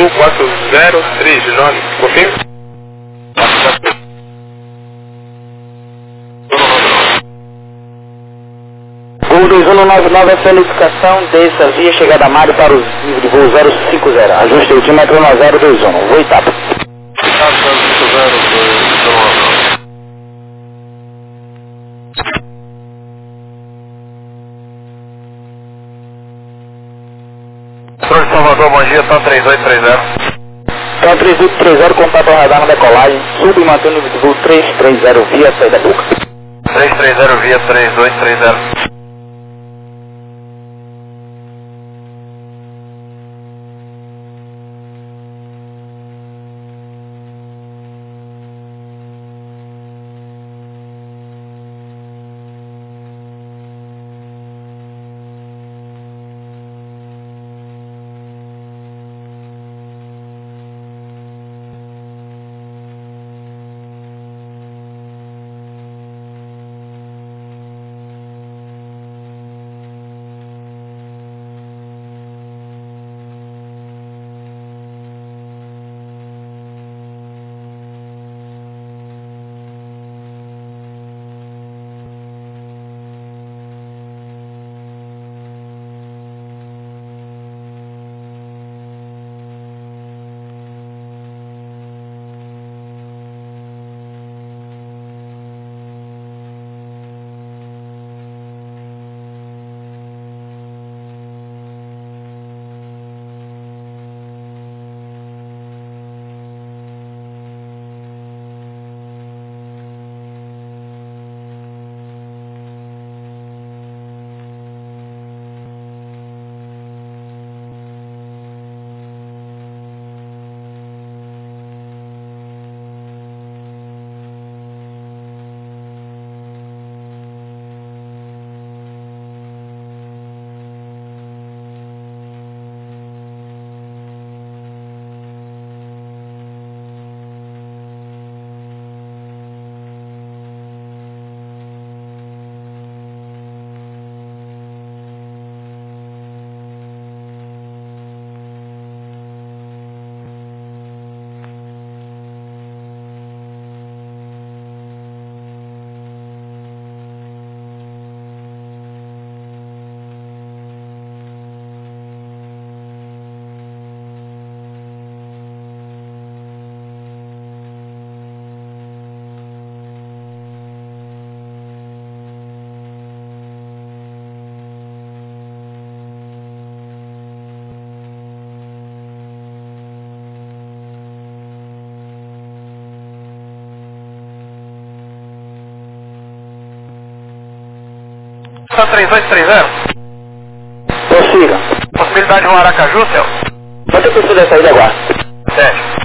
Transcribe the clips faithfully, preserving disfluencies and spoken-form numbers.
Azul quatro zero três nove, confirma? Gol dois um nove nove, essa notificação dessa via chegada a Mário para o nível de voo zero cinco zero. Ajuste altímetro nove zero dois um. Voo etapa. Controle de Salvador, bom dia, TAM três oito três zero. TAM três oito três zero, contato ao radar na decolagem. Sub e mantém o nível de voo três três zero via saída boca. três três zero via três oito três zero. TAM três oito três zero. Prossiga. Possibilidade de um Aracaju, Celso? Quanto tempo da saída agora? sete.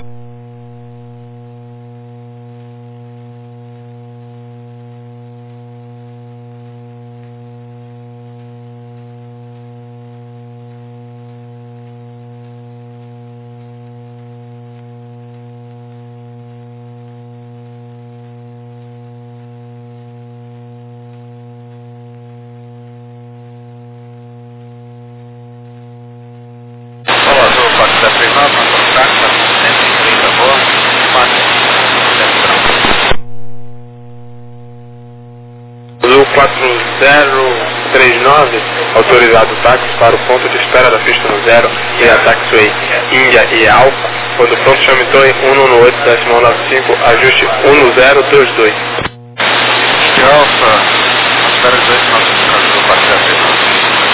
quatro zero três nove, autorizado táxi para o ponto de espera da pista no zero e a taxiway Índia e Alfa. Quando pronto, chame Torre um um oito decimal nove cinco, ajuste um zero dois dois. Índia Alfa, espera dois nove cinco, parceiro.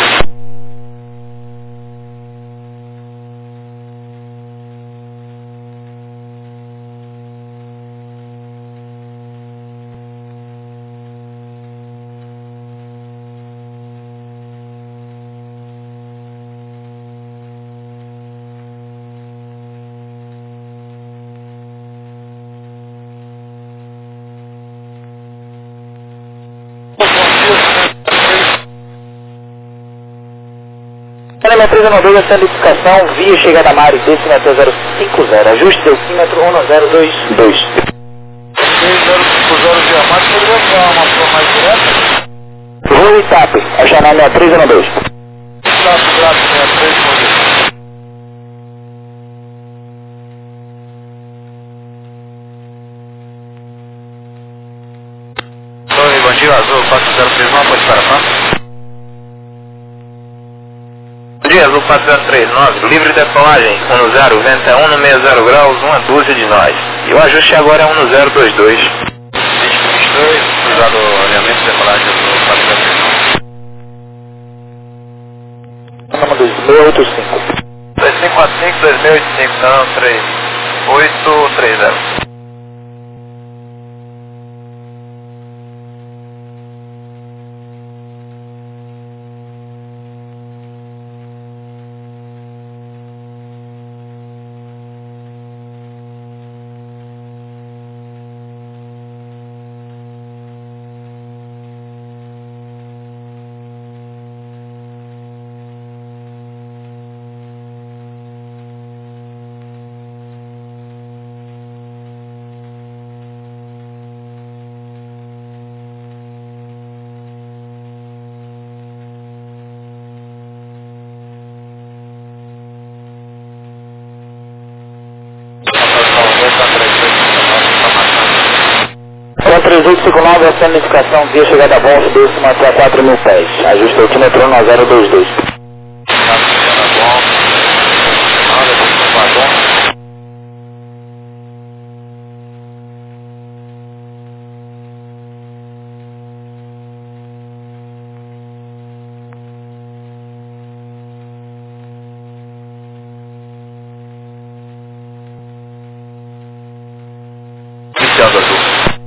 Cinema três um dois, essa identificação via chegada a Mário, decímetro zero cinco zero, ajuste decímetro um zero dois dois. seis zero cinco zero via Mário, poderia dar uma forma mais direta? Voo Itape, a janela três um dois. Itape, graças, sessenta e três, bom dia. quatro zero três nove, pode esperar, tá? Bom dia, Azul quatro zero três nove, livre de decolagem, um zero, vento é um no meio zero graus, uma dúzia de nós. E o ajuste agora é um no zero dois dois. vinte e dois, cruzado alinhamento de decolagem do quatro zero três nove. Número dois mil oito cinco. dois cinco quatro cinco, dois mil oito cinco, então três oito três zero. três oito cinco nove, essa é a notificação via chegada a bom, décima até quatro mil pés. Ajuste altímetro no zero dois dois. Iniciando azul.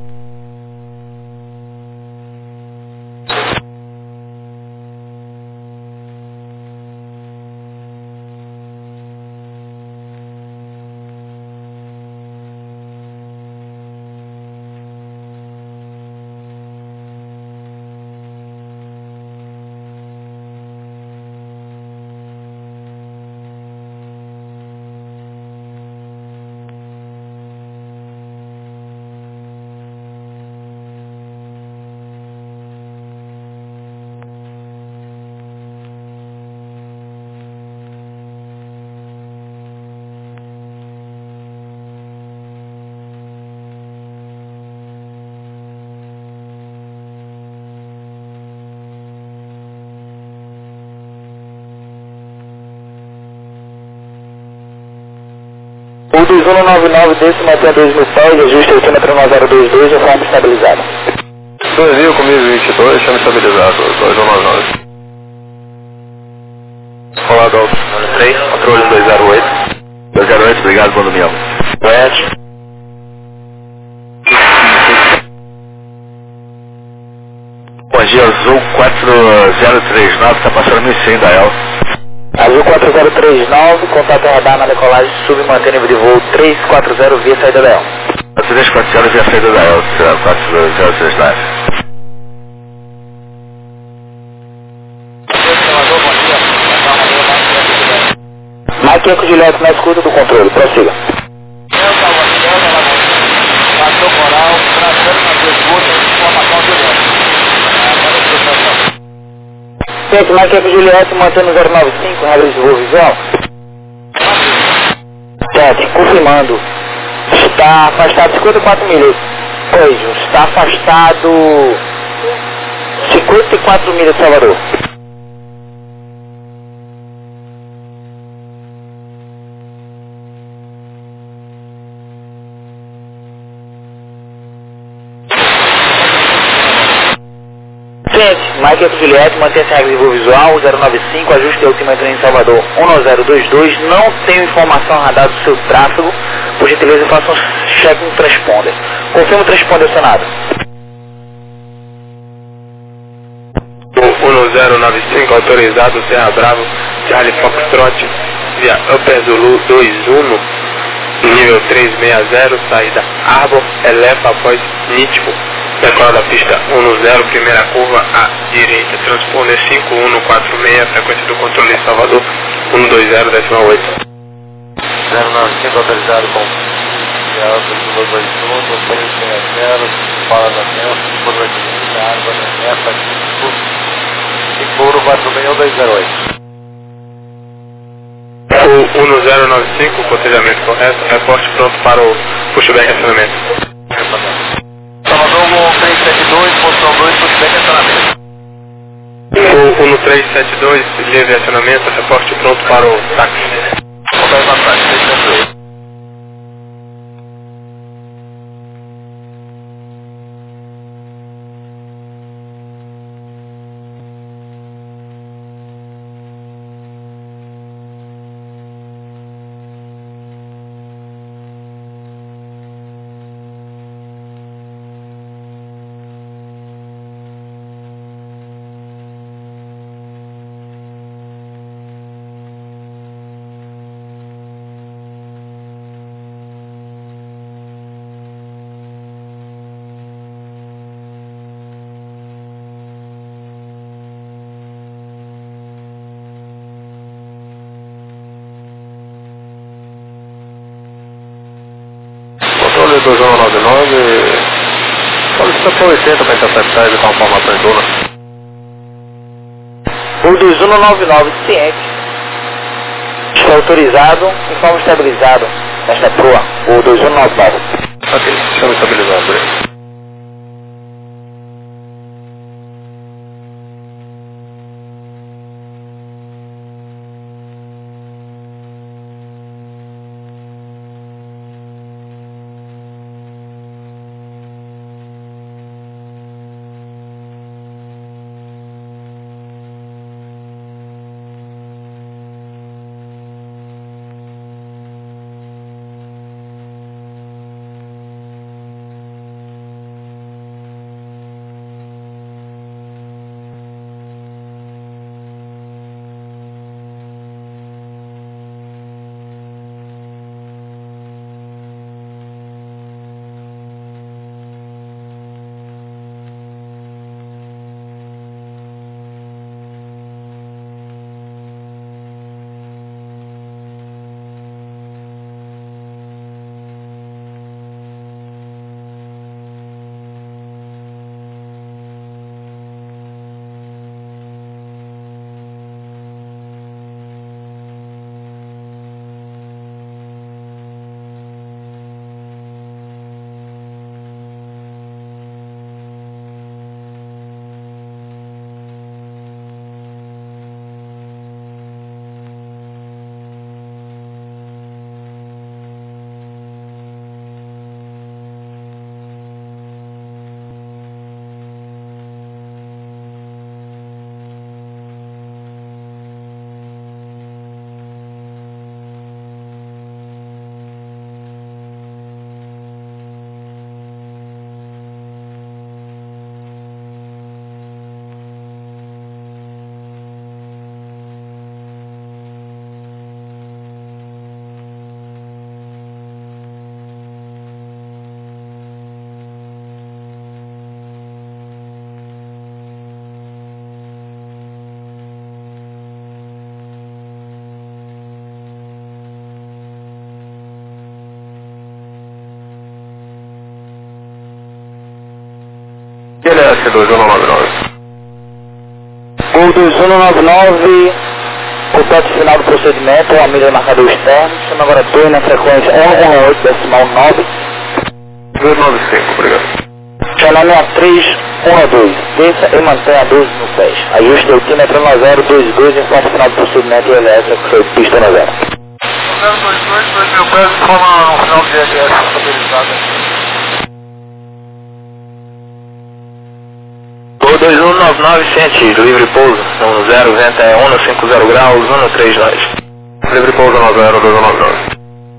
O dois um nove nove, décima até dois mil pés, ajuste altímetro no zero dois dois, de forma estabilizada. dois mil comigo vinte e dois, chama estabilizado, dois um nove nove. Rolado alto, número três, controle dois zero oito. dois zero oito, obrigado, bom domingo. West. Bom dia, Azul quatro zero três nove, está passando mil e cem da El. Azul quatro zero três nove, contato radar na decolagem, sub e mantém nível de voo três quatro zero via saída da El. três quatro zero via saída da El, quatro zero três nove. Mike Eco Juliette na escuta do controle, prossiga. Passou coral, trazendo na sua escuta, informação direta. Gente, Mike Eco Juliette mantendo zero nove cinco, regras de voo visual. Gente, confirmando. Está afastado cinquenta e quatro milhas. Pois, está afastado cinquenta e quatro milhas de Salvador. Mike Eco Juliette, mantém essa regra de voo visual, zero nove cinco, ajuste de altímetro em Salvador um zero dois dois, não tenho informação radar do seu tráfego, por gentileza faça um check no transponder. Confirma o transponder acionado. O um zero nove cinco, autorizado, Serra Bravo, Charlie Foxtrot, via Upper Zulu dois um, nível trezentos e sessenta, saída Arbor, eleva após Nítico. Decola da pista um zero, primeira curva à direita, transponder cinco um quatro seis, frequência do controle em Salvador, um dois zero, décima oito. zero nove cinco autorizado com dois dois um, três seis zero, fala da Celso, curva direita, água da meta, cinco quatro seis um dois zero oito. O um zero nove cinco, cotejamento correto, reporte pronto para o pushback acionamento. Salvador três sete dois, posição dois, pushback acionamento. três sete dois, linha de acionamento, reporte pronto para o táxi. Vai para trás, três sete dois. Controle dois um nove nove, solicita para oitenta para interceptar e evitar uma formação em duna. O dois um nove nove, ciente. Está autorizado, informe estabilizado. Nesta proa, o dois um nove nove. Ok, chama estabilizado por aí. Ele é S dois um nove nove. O dois um nove nove, contato final do procedimento, uma milha marcador externo, chama agora dois na frequência um um oito decimal nove. dois nove cinco, obrigado. Chama a três um dois, desça e mantenha doze no pés. Ajuste altímetro nove zero dois dois, informa final do procedimento e elétrico, foi pista nove zero. zero dois dois, dois mil pés, informa no final do G S S estabilizado. O dois um nove nove, ciente, livre pouso, um zero, vento é um cinco zero graus, um três nove. Livre pouso nove zero dois um nove nove.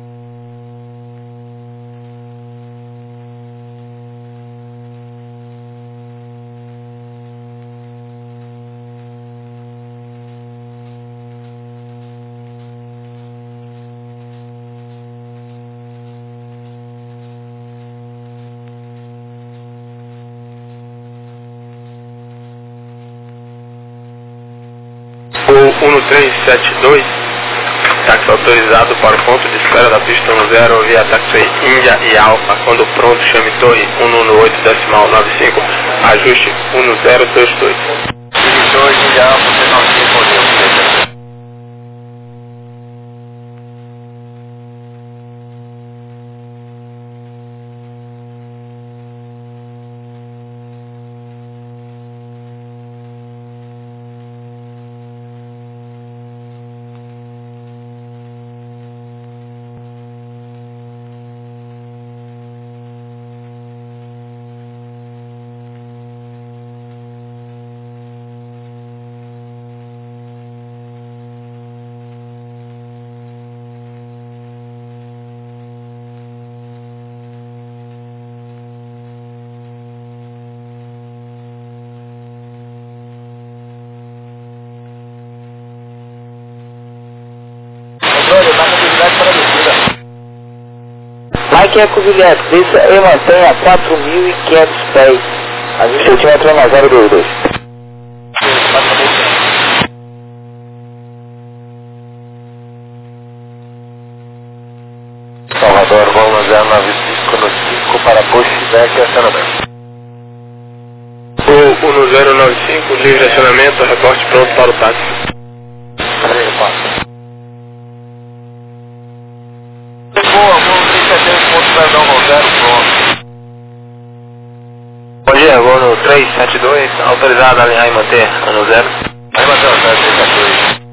O um três sete dois, táxi autorizado para o ponto de espera da pista um zero via táxi Índia e Alfa, quando pronto chame torre um um oito decimal nove cinco, ajuste um zero dois dois. dois Índia Alfa, nove cinco. aqui é com o Juliette, desça e mantenha quatro mil e quinhentos pés. Ajuste o altímetro um zero dois dois. Salvador, voo zero nove cinco no cinco para pushback e acionamento. O um zero nove cinco, livre de acionamento, reporte pronto para o táxi. Boa, voo trinta e três ponto perdão, voo zero, pronto. Bom dia, voo no trezentos e setenta e dois, autorizado a alinhar e manter ano zero. Aí manter o zero trinta e dois.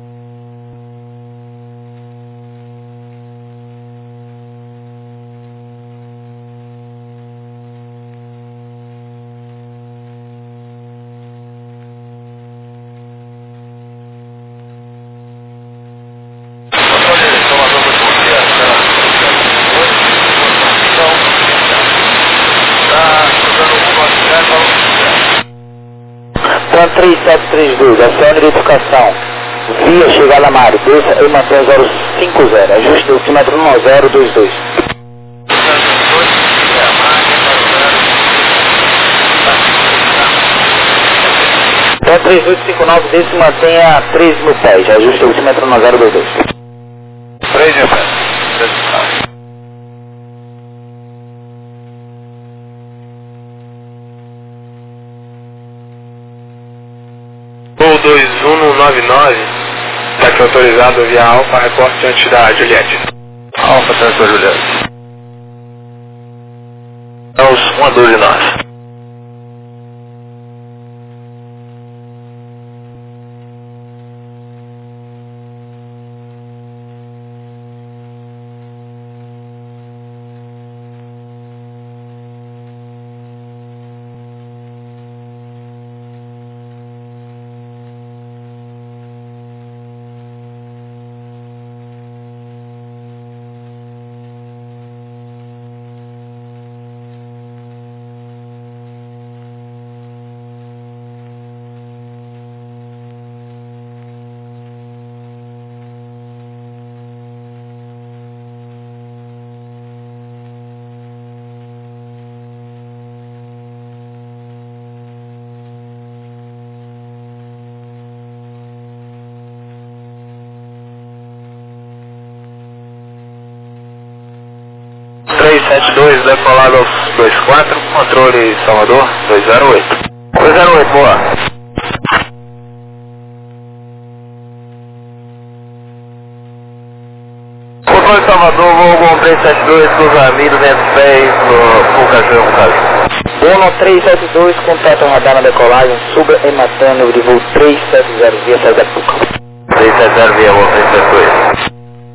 três sete três dois, acione identificação. Via chegar na Mari, desça e mantenha zero cinco zero. Ajuste o altímetro um zero dois dois. Então três oito cinco nove, desça e mantenha três mil pés. Ajuste o altímetro um zero dois dois. três mil pés. Voo dois um nove nove, táxi autorizado via Alfa, reporte antes da Juliette. Alfa, táxi da Juliette. É os um doze nove. trezentos e setenta e dois, decolado aos vinte e quatro, controle Salvador, dois zero oito. dois zero oito, boa. Controle Salvador, voo com trezentos e setenta e dois, cruza mil e duzentos pés no Pucaju, Pucaju. Bono trezentos e setenta e dois, contato radar na decolagem, suba e matando de voo trezentos e setenta via saída da Puca. trezentos e setenta via voo trezentos e setenta e dois.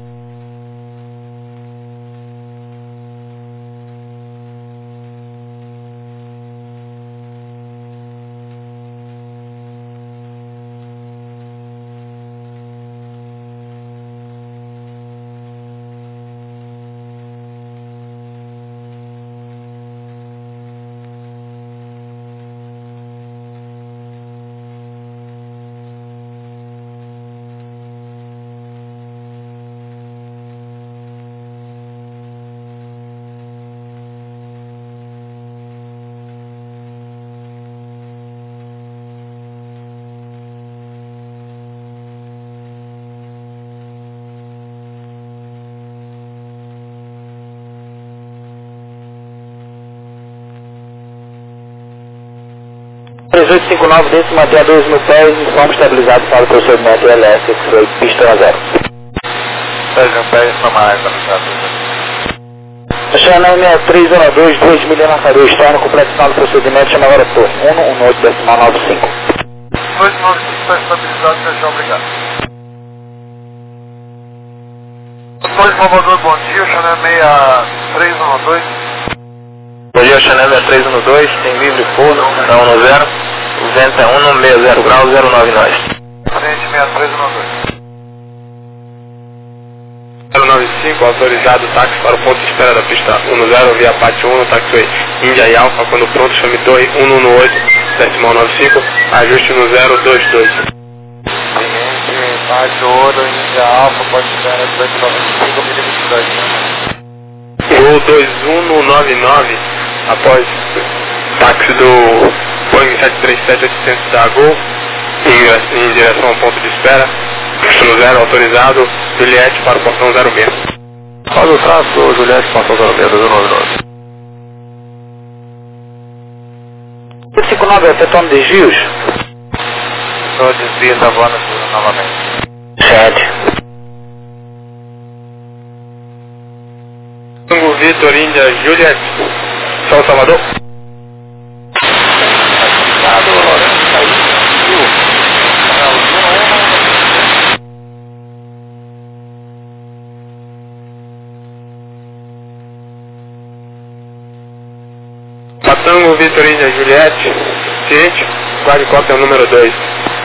três oito cinco nove, desse mantenha dois mil pés e somos estabilizados para o procedimento I L S, que foi pista a zero. dois mil pés, tomar estabilizado. Chama M três um dois, dois mil marcador externo, completo final do procedimento, chama agora por um um oito decimal nove cinco. dois nove cinco está estabilizado, fechou, obrigado. Dois Salvador, bom dia, Chanel seis três um dois. Bom dia, Chanel seis três um dois, tem livre forno, da um zero, o vento é um sessenta e zero graus, zero nove nove. Frente seis três um dois. zero nove cinco, autorizado táxi para o ponto de espera da pista um zero via Pátio um, taxiway Índia e Alfa, quando pronto, chame Torre um um oito, decimal nove cinco, ajuste no zero dois dois. Cliente, Pátio ouro, Índia Alfa, pode esperar duzentos e noventa e cinco milímetros. Gol dois um nove nove, após táxi do Boeing sete três sete oitocentos da Gol, em, em direção ao ponto de espera, no zero autorizado, Juliette para o portão zero seis. Olha o traço, Juliette, portão zero seis, dois nove nove. cinco nove, efetuando desvios. Estou desvio da voando novamente. sete. Tango Vitor Índia Juliette, São Salvador. Cuidado, Lourenço, aí, viu? Tango Vitor Índia Juliette, ciente, quadricóptero número dois.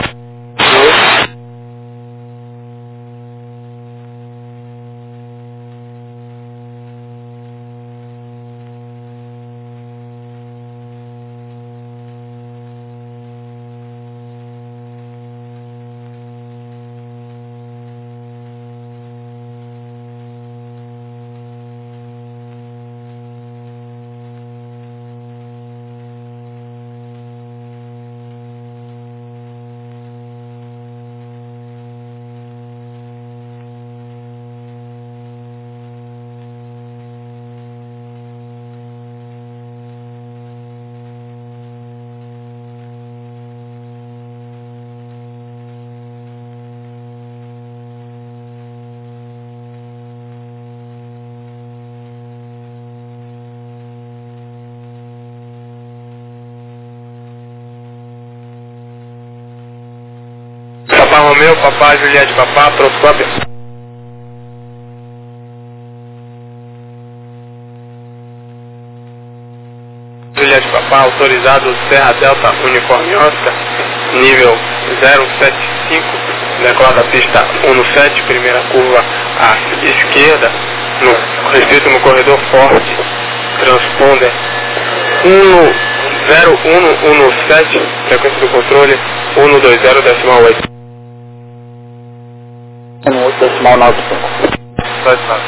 Papá Romeu, Papá Juliette, Papá, pronto, cópia. Juliette, Papá, autorizado, Serra Delta, Uniforme Oscar, nível zero sete cinco, decolar da pista um sete, primeira curva à esquerda, no, restrito no corredor forte, transponder um zero um um sete, frequência do controle um dois zero decimal oito. oito decimal nove cinco. Dois nove.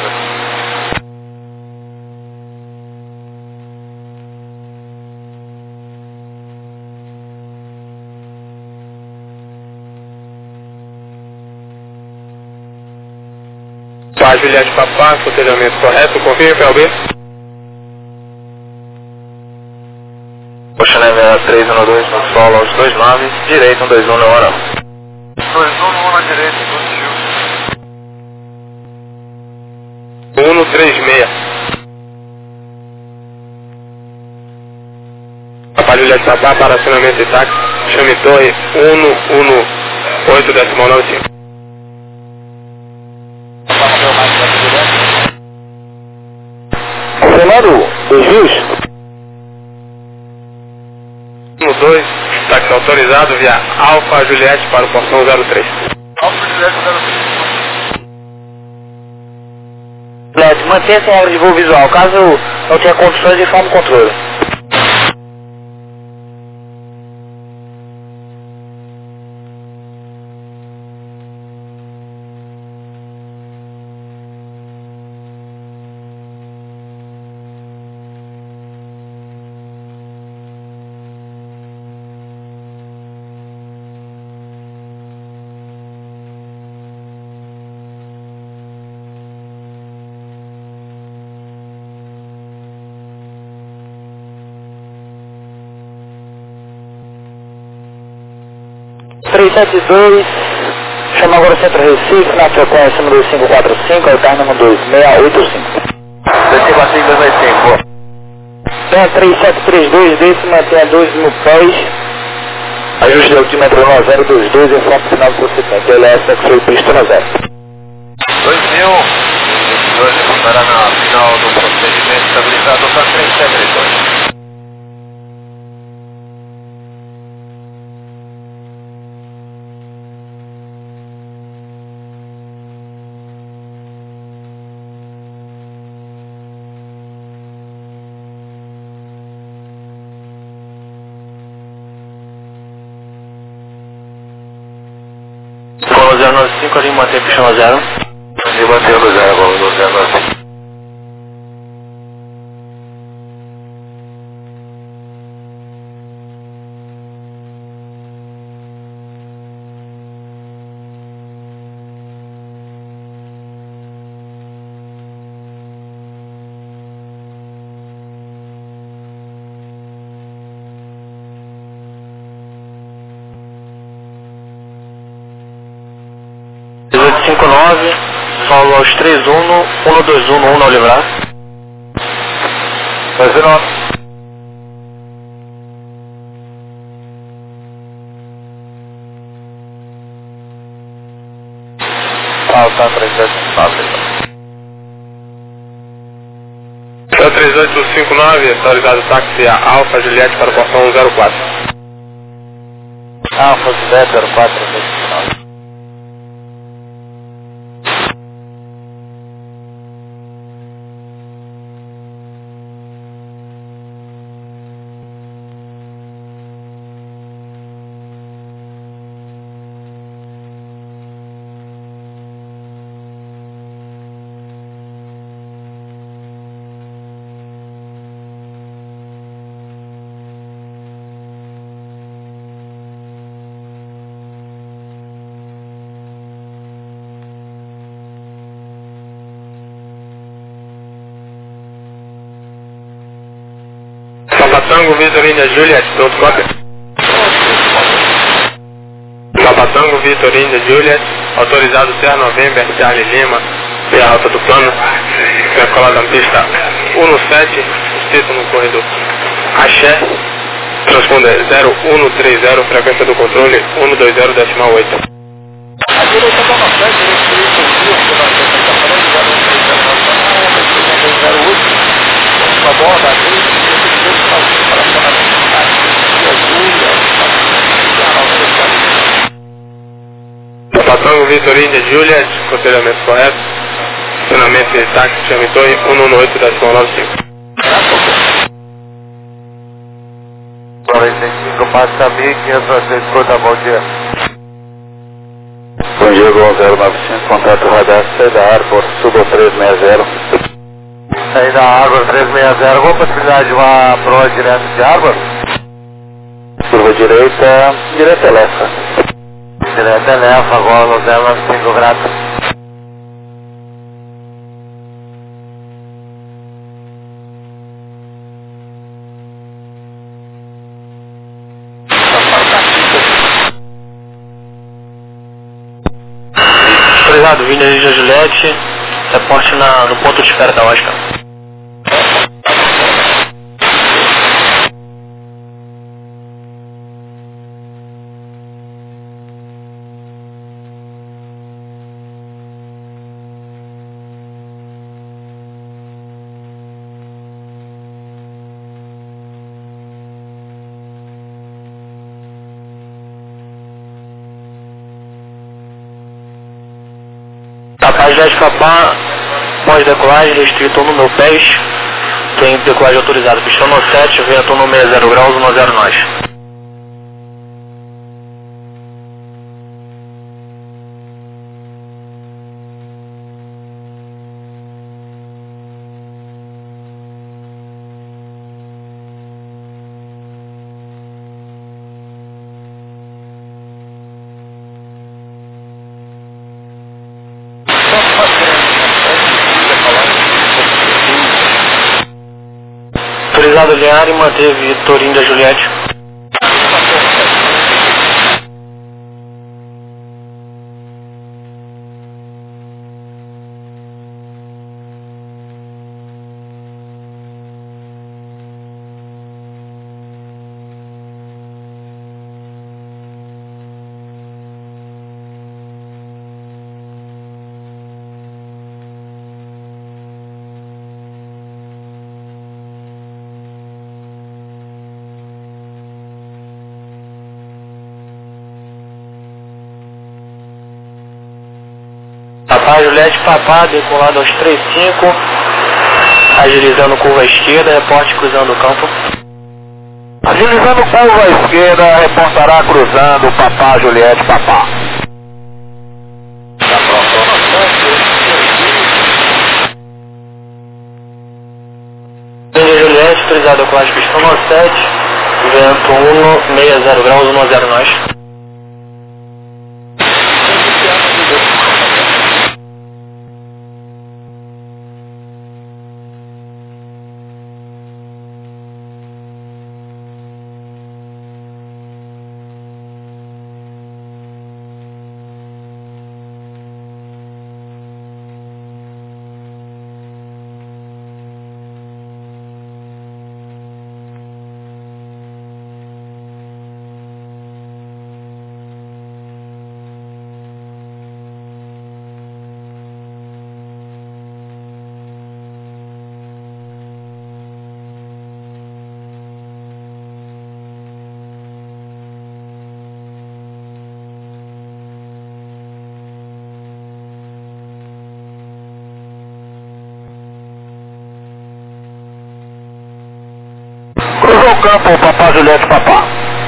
Pá, Juliette, Papá, sotelhamento correto, confirme, P L B. Poxa, né, três um dois no solo aos dois nove, direito um dois um na hora. dois um no na direita, positivo. um três seis. Papá Juliette, Papá, para acionamento de táxi, chame torre um um oito decimal nove cinco. Confirmando desvios. um dois, táxi autorizado via Alfa Juliette para o portão zero três. Alfa Juliette zero três. Juliette, mantenha sem regra de voo visual, caso não tenha condições de forma controle. três sete dois, chama agora o Centro Recife, na frequência número cinco quatro cinco, alterno dois seis oito cinco. dois cinco cinco, dois oito cinco. Tem três sete três dois, desse mantenha dois mil pés, ajuste de altímetro nove zero dois dois, informe final do procedimento, L S que foi pista no zero. dois mil, dois para na final do procedimento estabilizado para três sete dois. zero nove cinco, ali mantém pista no zero. Ali mantém no zero, vamos no zero nove cinco. nove, solo aos três um, um dois um, um na Olivar. dois nove. Alta três oito nove. três oito cinco nove, autorizado táxi a Alfa Juliette para o portão um zero quatro. Alfa Juliette zero quatro três oito cinco nove. Papa Tango Vitor India Juliet, pronto, cópia. Papa Tango Vitor India Juliet, autorizado Sierra November, Charlie Lima, via alta do plano, circulada na pista um sete, escrito no corredor. Axé, transponder zero um três zero, frequência do controle um dois zero decimal oito. A direita está na frente, direita uma borda ali, Papa Tango Vitor India Juliet, conselhamento correto, estacionamento de táxi Chamitoi um um oito decimal nove cinco. quarenta e cinco, passa mil quinhentos, escuta, bom dia. Bom dia, Gol zero nove cinco, contato radar, saída Arbor, suba três seis zero. Saída Arbor três seis zero, alguma possibilidade de uma proa direto de Arbor? Curva direita, direita Elefa. Direto Elefa, Gol zero nove cinco, grato. Autorizado, vindo aí de Juliette, reporte na, no ponto de espera da Oscar. Capaz de escapar, pós-decolagem, restrito no meu pés, tem decolagem autorizada, pistão no sete, vento no sessenta graus, um zero nós. Autorizado linear e manteve Torinho da Juliette. Papai Juliette Papá, decolado aos três cinco, agilizando curva esquerda, reporte cruzando o campo. Agilizando curva esquerda, reportará cruzando Papá Juliette Papá. Vinda Juliette, autorizado decolagem pistão no sete, vento um sessenta graus, um zero nós. campo, Papá Juliette Papá.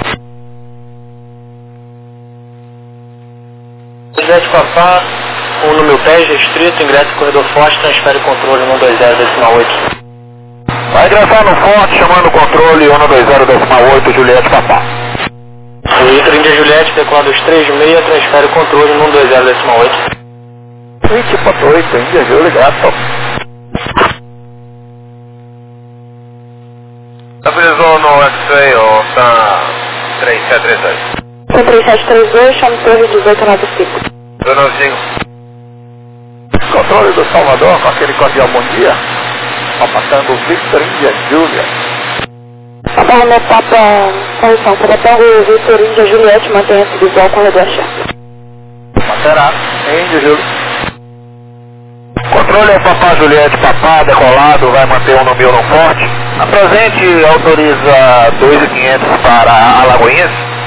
Juliette Papá, um no meu pé, restrito, ingresso no corredor forte, transfere controle um dois zero decimal oito. Vai ingressar no forte, chamando o controle um dois zero decimal oito, Juliette Papá. Vitor Índia Juliette, decola dos três seis, transfere controle um dois zero decimal oito. vinte ponto oito, Índia Juliette. Estabilizou no X-Ray, ou tá três sete três dois. Tá três sete três dois, chama torre dezoito noventa e cinco. dois nove cinco. Controle do Salvador, com aquele cordial bom dia. Tá passando o Victor Índia Júlia. Papa Romeu Papa, correção, Papa Victor Índia Juliette, mantenha-se visual corredor chefe. Manterá, Índia Júlia. Controle é Papá Juliette Papá, decolado, vai manter um no mil no forte. Apresente, autoriza dois mil e quinhentos para Alagoinhas.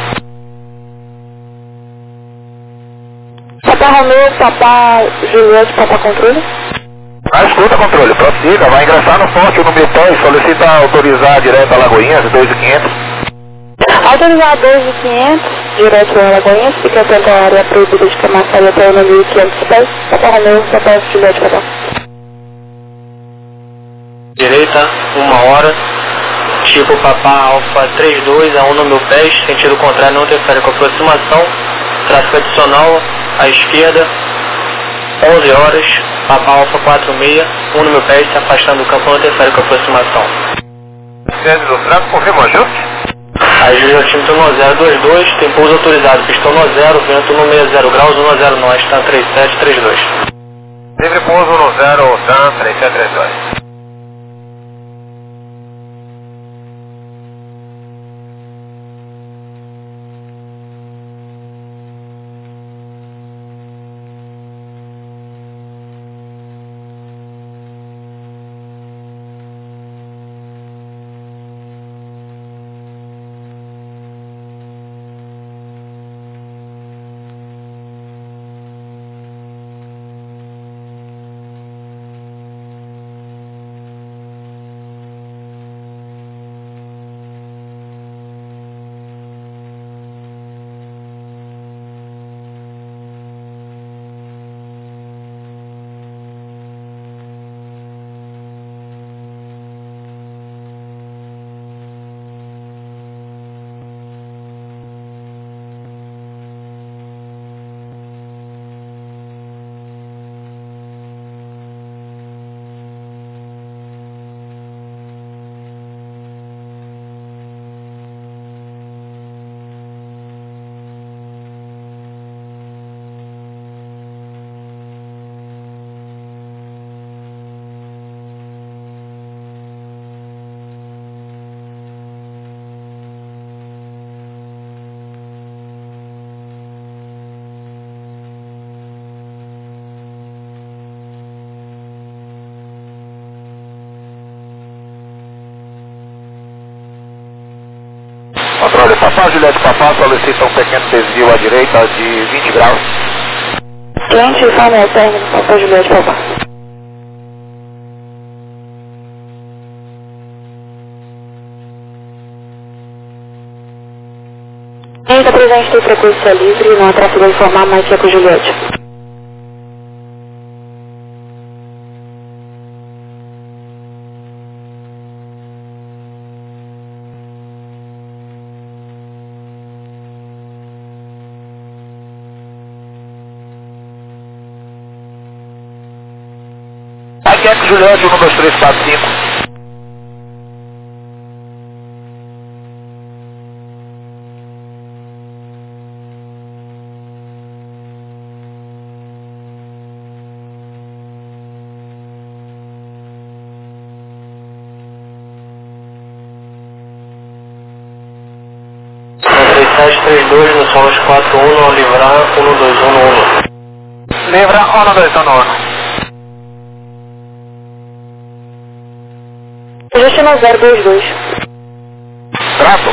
Papa Romeu Papa Juliette Papa controle. Ah, escuta, controle, prossiga, vai ingressar no forte no mil pés, solicita autorizar direto a Alagoinhas, dois mil e quinhentos. Autorizar dois mil e quinhentos, direto a Alagoinhas, fica atento à área proibida de Camaçari até o mil e quinhentos pés. Papa Romeu Papa Juliette Papa. Direita, uma hora, tipo Papá Alfa três dois a um no meu pés, sentido contrário, não interfere com aproximação, tráfego adicional, à esquerda, onze horas, Papá Alfa quatro seis, um no meu pés, se afastando do campo, não interfere com aproximação. Centro do tráfego, confirma o ajuste? Ajuste altímetro um zero dois dois, tem pouso autorizado, pistão no zero, vento no sessenta graus, um zero nós, tá três sete três dois. Livre pouso no zero, TAM três sete três dois. Controle Papá Juliette Papá, solicita um pequeno desvio à direita de vinte graus. Cliente informe ao término, Papa Juliette Papá. Ainda presente tem frequência livre, não há tráfego a informar, mais que com Juliette. Aqui é Juliette, um dois três quatro cinco. três sete três dois no Solos quatro um, ao livrar um dois um no um. Livra um dois um no um. Ajuste no zero dois dois. Trato.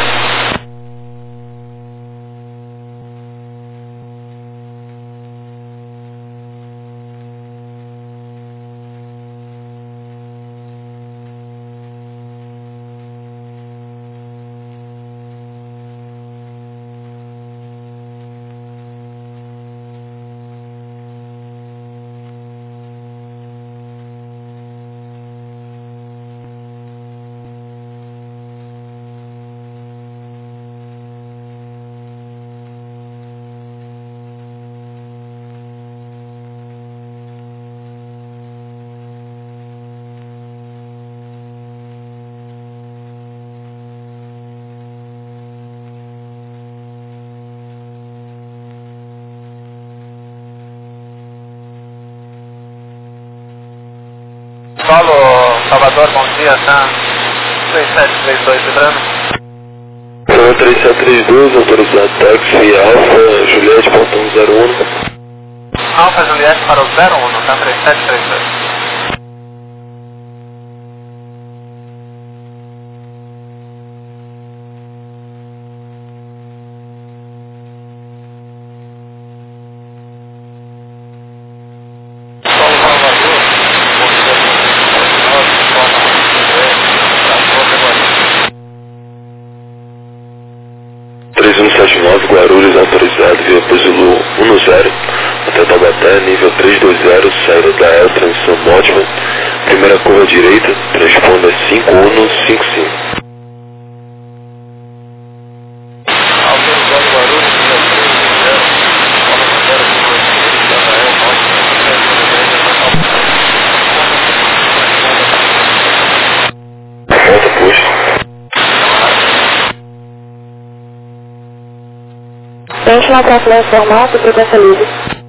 Salvador, bom dia, tá? três sete três dois, vibrando. Então, três sete três dois, autorizado táxi Alfa, Juliette, ponto zero um. Alfa Juliette para o zero um, tá? três sete três dois. três um sete nove, Guarulhos, autorizado via Puzilu um zero, até Taubaté, nível três dois zero, saída da E, transição Mótima, primeira curva direita, transponda cinco um cinco cinco. Autorizado Guarulhos, nível três dois zero, Volta posto. Frente na próxima informação, frequência livre.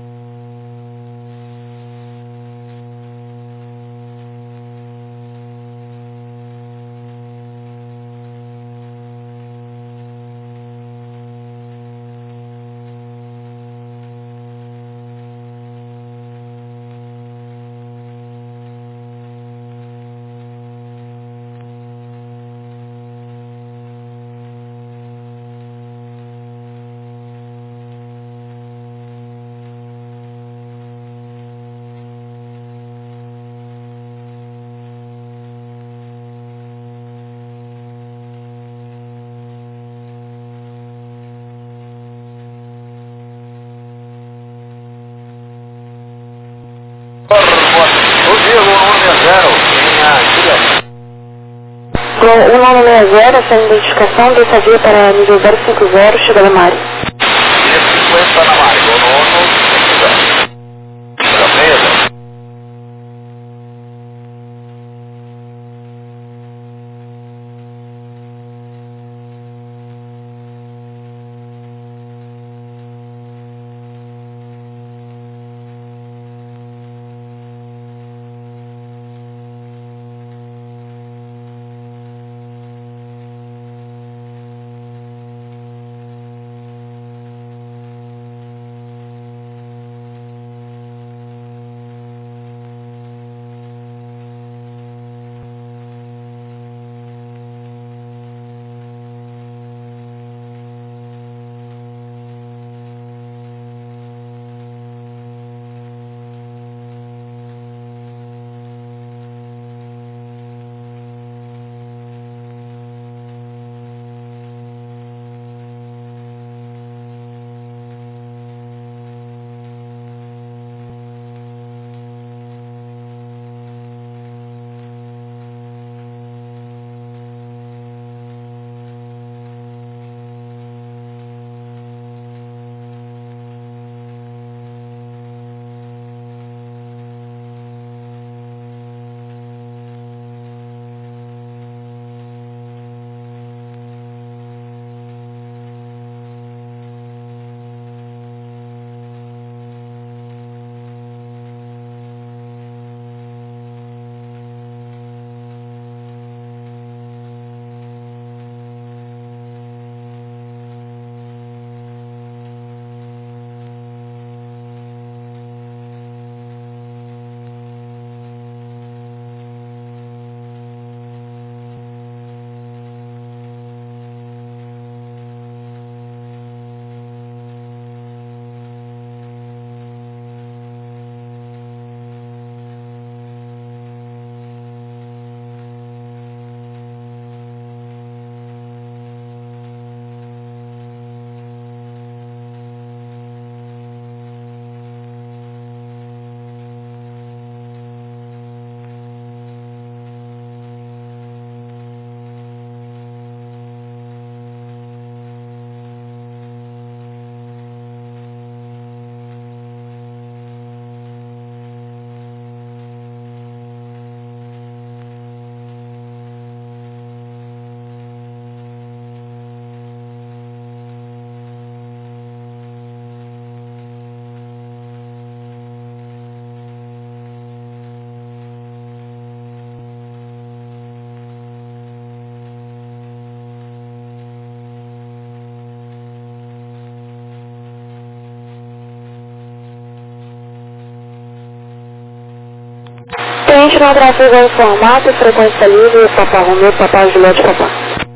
O Diego um nove zero, Com um nove seis zero, sem identificação, dessa via para nível zero cinco zero, chegada Mari. cinquenta na Mari, o nono, cinco zero. Continua tráfego em formato, frequência livre, Papa Romeu, Papa Juliette, Papa.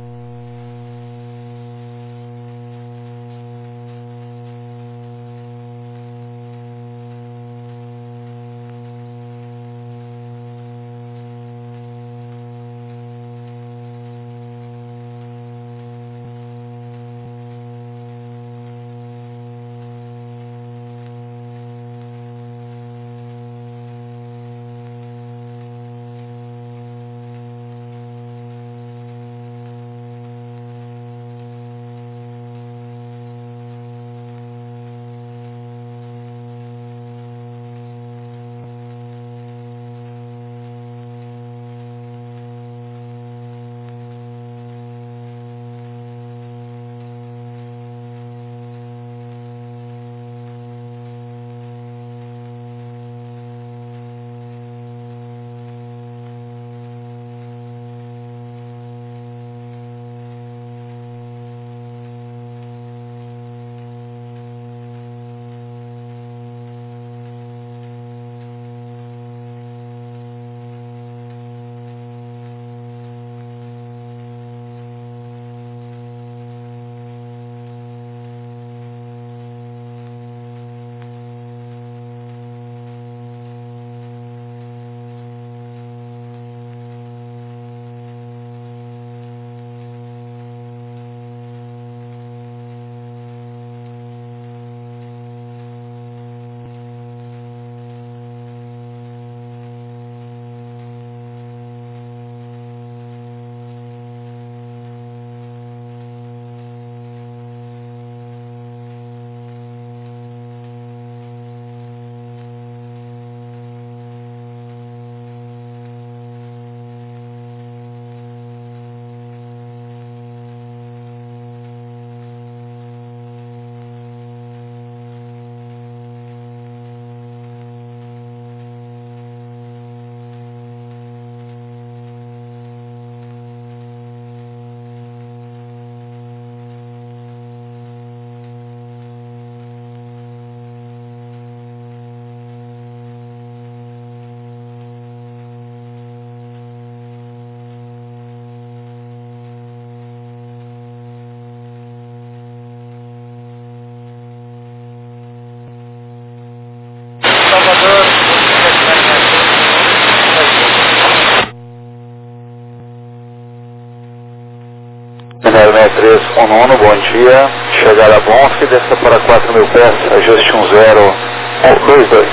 zero seis três um nove, bom dia. Chegada a Bonfim, desça para quatro mil pés, ajuste um zero dois dois.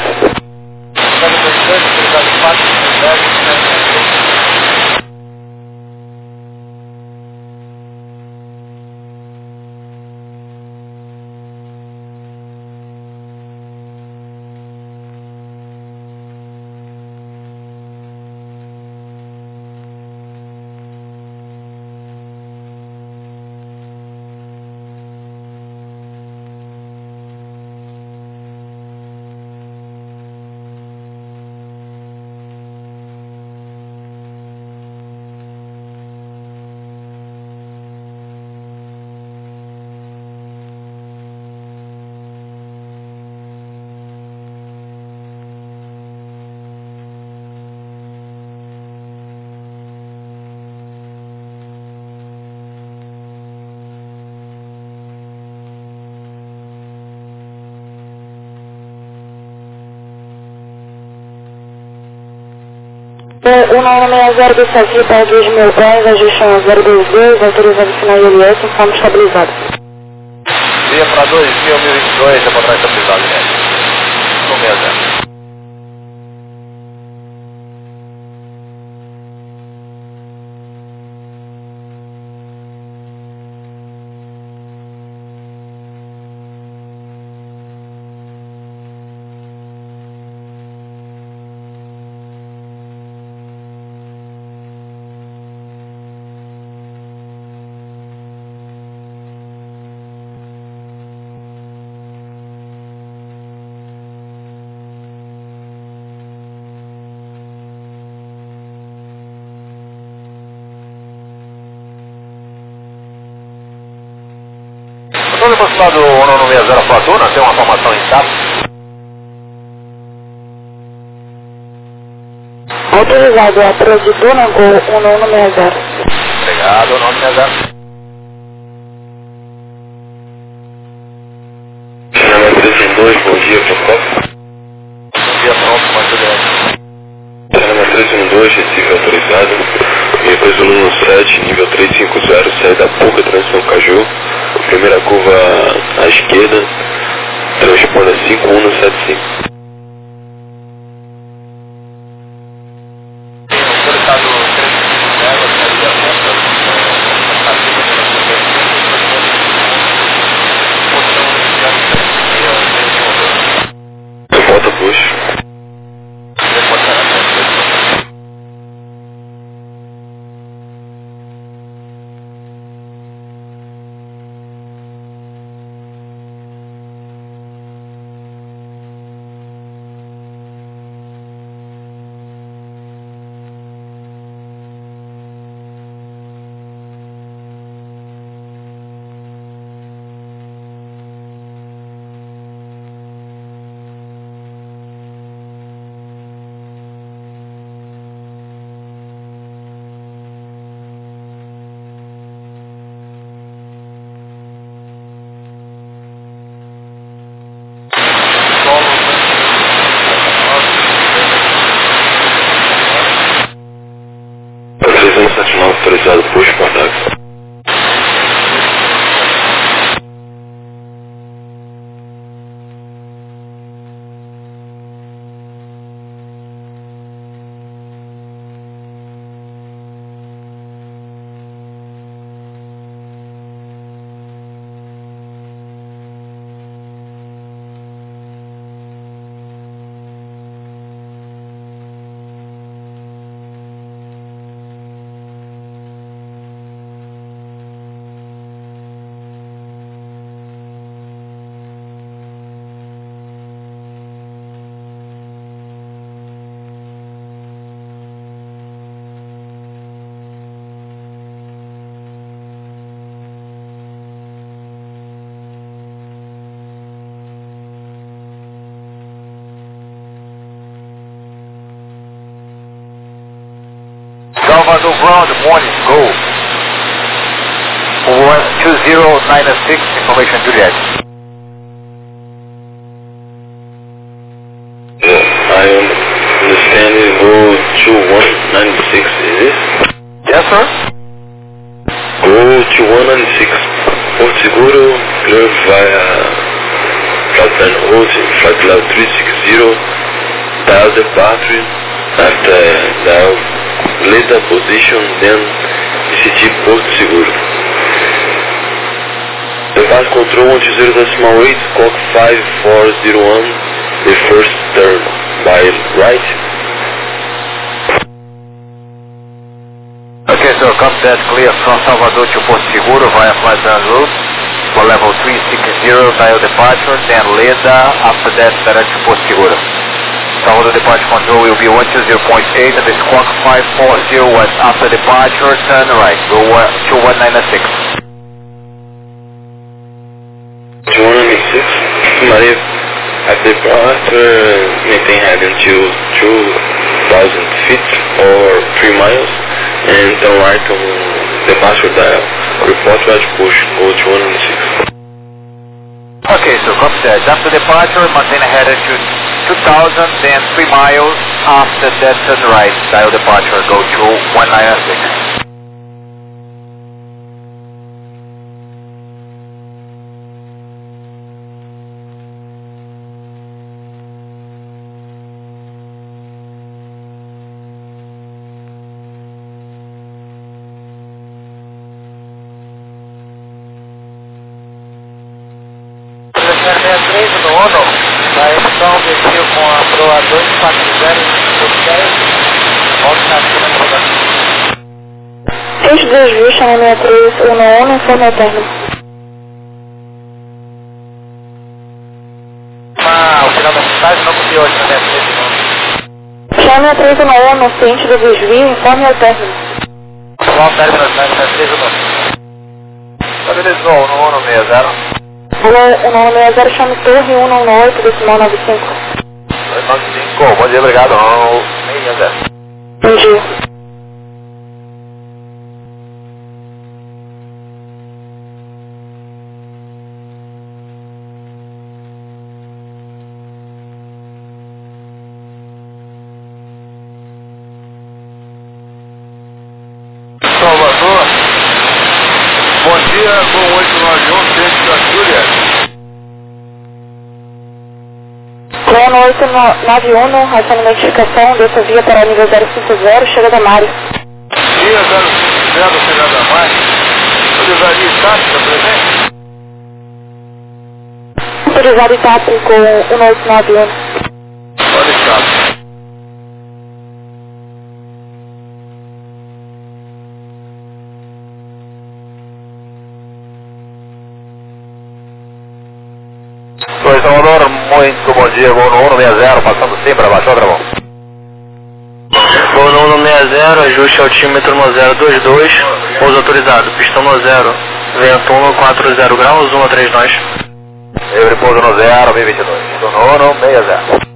O nove seis zero do Saci para dois mil dez, ajuste um zero dois dois, autorizando o sinal I L S, informe estabilizado. Dia para dois mil e vinte e dois, já para estabilizado, né? um seis zero. Estou aproximado do um nove seis zero Fortuna, tem uma formação em S A P. Autorizado Autorizado a treze Duna, Gol um um seis zero. Obrigado, um um seis zero. Chama três um dois, bom dia, Procopio. Bom dia, pronto, pode ser. Chama três um dois, Recife autorizado. Minha dois um um sete, nível trezentos e cinquenta, saída Puca, transição Caju. Primeira curva à esquerda, transponda cinco um sete cinco. Autorizado trezentos e cinquenta, saída Puca, Volta push. três um sete nove autorizado, push contato. Salvador Ground, morning, go. one two zero nine six, information Juliet. I understand it, go two one nine six, is it? Yes, sir. Go two one nine six, Porto Seguro, clear via Flatline Holding, Flight Level three six zero, dial departure, after dial later position, then D C T Porto Seguro. Departure control one two zero decimal eight, Cock five four zero one, the first turn, by right. Okay, so copy that, clear from Salvador to Porto Seguro via Flatline route for level three six zero, dial departure, then later, after that, direct to Porto Seguro. Salvador departure control will be one two zero point eight and the squawk five four zero one. After departure, turn right, go two one nine six. two one nine six, Maria, at departure, maintain head until two thousand feet or three miles, and turn right on departure dial. Report right push, go two one nine six. Okay, so copy that. After departure, maintain head to two thousand, then three miles. After that, turn right, dial departure, go to one nine six. sessenta e três no ONU, a emissão desceu com a proa dois quatro zero dez, volta na fila de rodação. Este desvio, chama sessenta e três um um, informe eterno. Ah, o final da mensagem não copiou hoje na sessenta e três não. Chama sessenta e três um um, no ciente do desvio, informe eterno. Qual o término da sessenta e três um um? Estabilizou no ONU seis zero. um um seis zero, chame torre um um oito, decimal nove cinco. nove cinco, bom dia, obrigado. seis zero. Bom dia. Salvador, bom dia, com oito nove um, centro da Júlia. Plano oito nove um, essa notificação dessa via para a nível zero cinco zero, chega da Mário. Via zero cinco zero, chega da Mário. Livraria Tática, presente? Autorizado e TAP com um oito nove um. Olha o caso. Oi, Salvador, muito bom dia, voo no um seis zero, passando sim para baixo, outra mão. Voo no um seis zero, ajuste altímetro no zero dois dois, pouso autorizado, pistão no zero, vento um quatro zero graus, um a três nós. Livre pouso no zero, mil e vinte e dois, estou no um seis zero.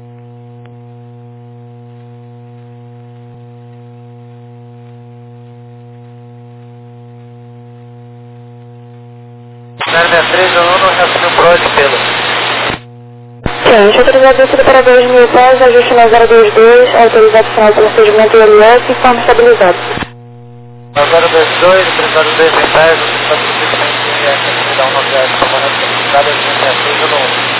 zero seis três, eu não recebo um Brode pelo. Ciente, autorizado descida para dois mil pés, ajuste no zero dois dois, autorizado final do procedimento I L S, informe estabilizado. zero dois dois, autorizado dois mil pés, autorizado procedimento I L S, autorizado um nove zero, comandante estabilizado, zero seis três, eu não.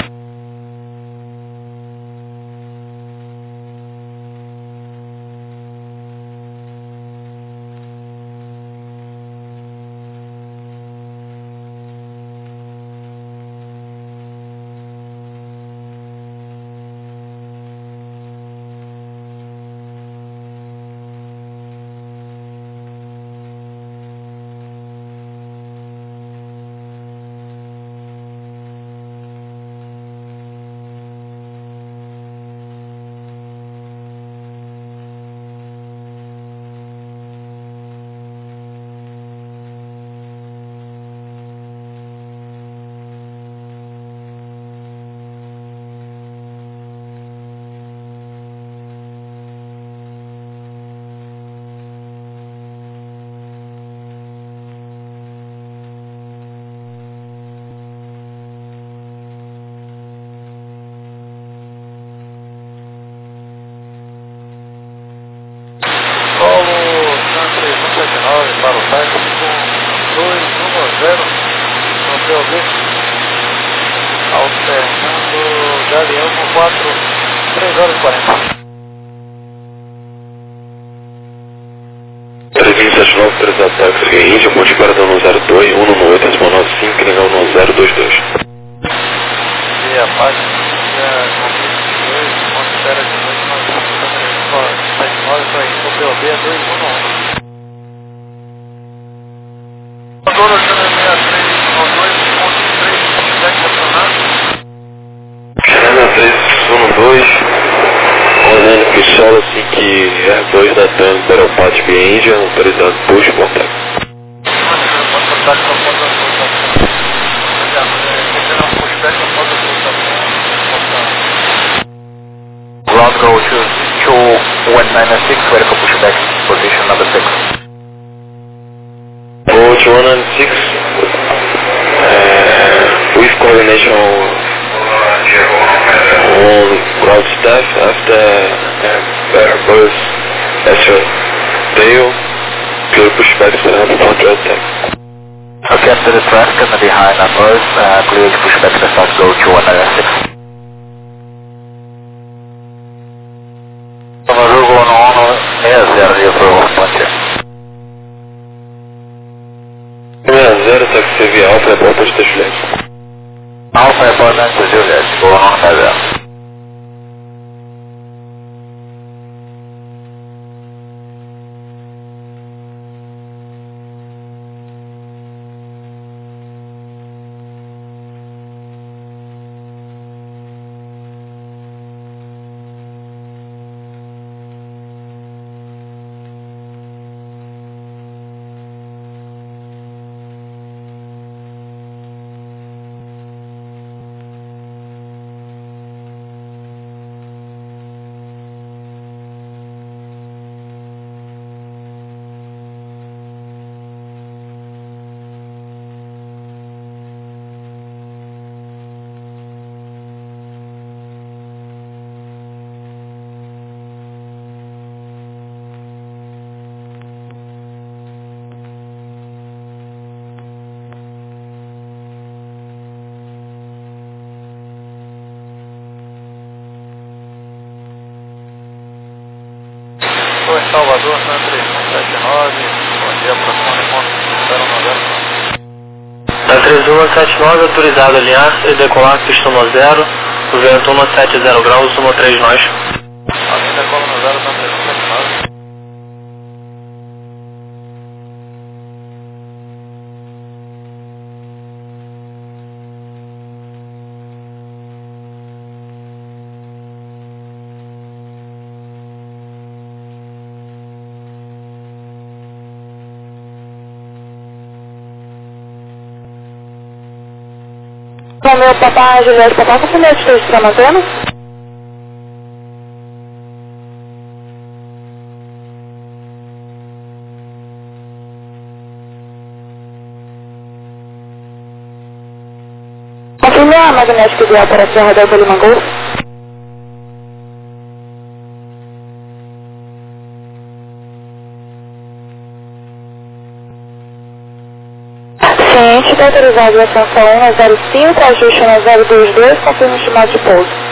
Para o táxi com dois um zero no P O B, alternando Galeão com quatro, três horas e quarenta. trezentos e setenta e nove, autorizado táxi Via Índia, ponte Paradão no zero dois, um no oito, decimal nove cinco, legal no zero dois dois. E a página dois, ponto espera de dois, nove, sete nove, para ir com o P O B é dois um um. Agora o Channel sessenta e três um dois ponto três, sete acionado. Channel três um dois, olhando que solo assim que R dois da T A M para o Pátio Via Índia, autorizado push contato. Pode contar com a porta da solução. Você não pushback a porta da solução. Ground go to two one nine six, vertical pushback, position number six. Go to one nine six, uh, with coordination on ground staff after uh, Airbus S L tail, clear pushback to the control tank. Okay, after the traffic and behind numbers, uh, clear to pushback the start go to one nine six. Salvador, go on one seis zero, zero for puncher. seis zero, táxi Via Alfa, é bom para os Juliette. Alpha é importante, Juliette, go on seis zero. Salvador, Santa três um sete nove, bom dia, aproximando ponto zero nove zero. Da três um sete nove, autorizado a alinhar e decolar pista no zero, o vento um sete zero graus, um três nós. Alguém decola no zero, Santa três um sete nove. Romeu, papai, Juliette, papai, qual foi a altitude que está mantendo? Confirme a magnética ideal para a Serra da Lima Golf. Ciente, está autorizado a ascensão um zero cinco, ajuste um zero dois dois, confirme o estimado de pouso.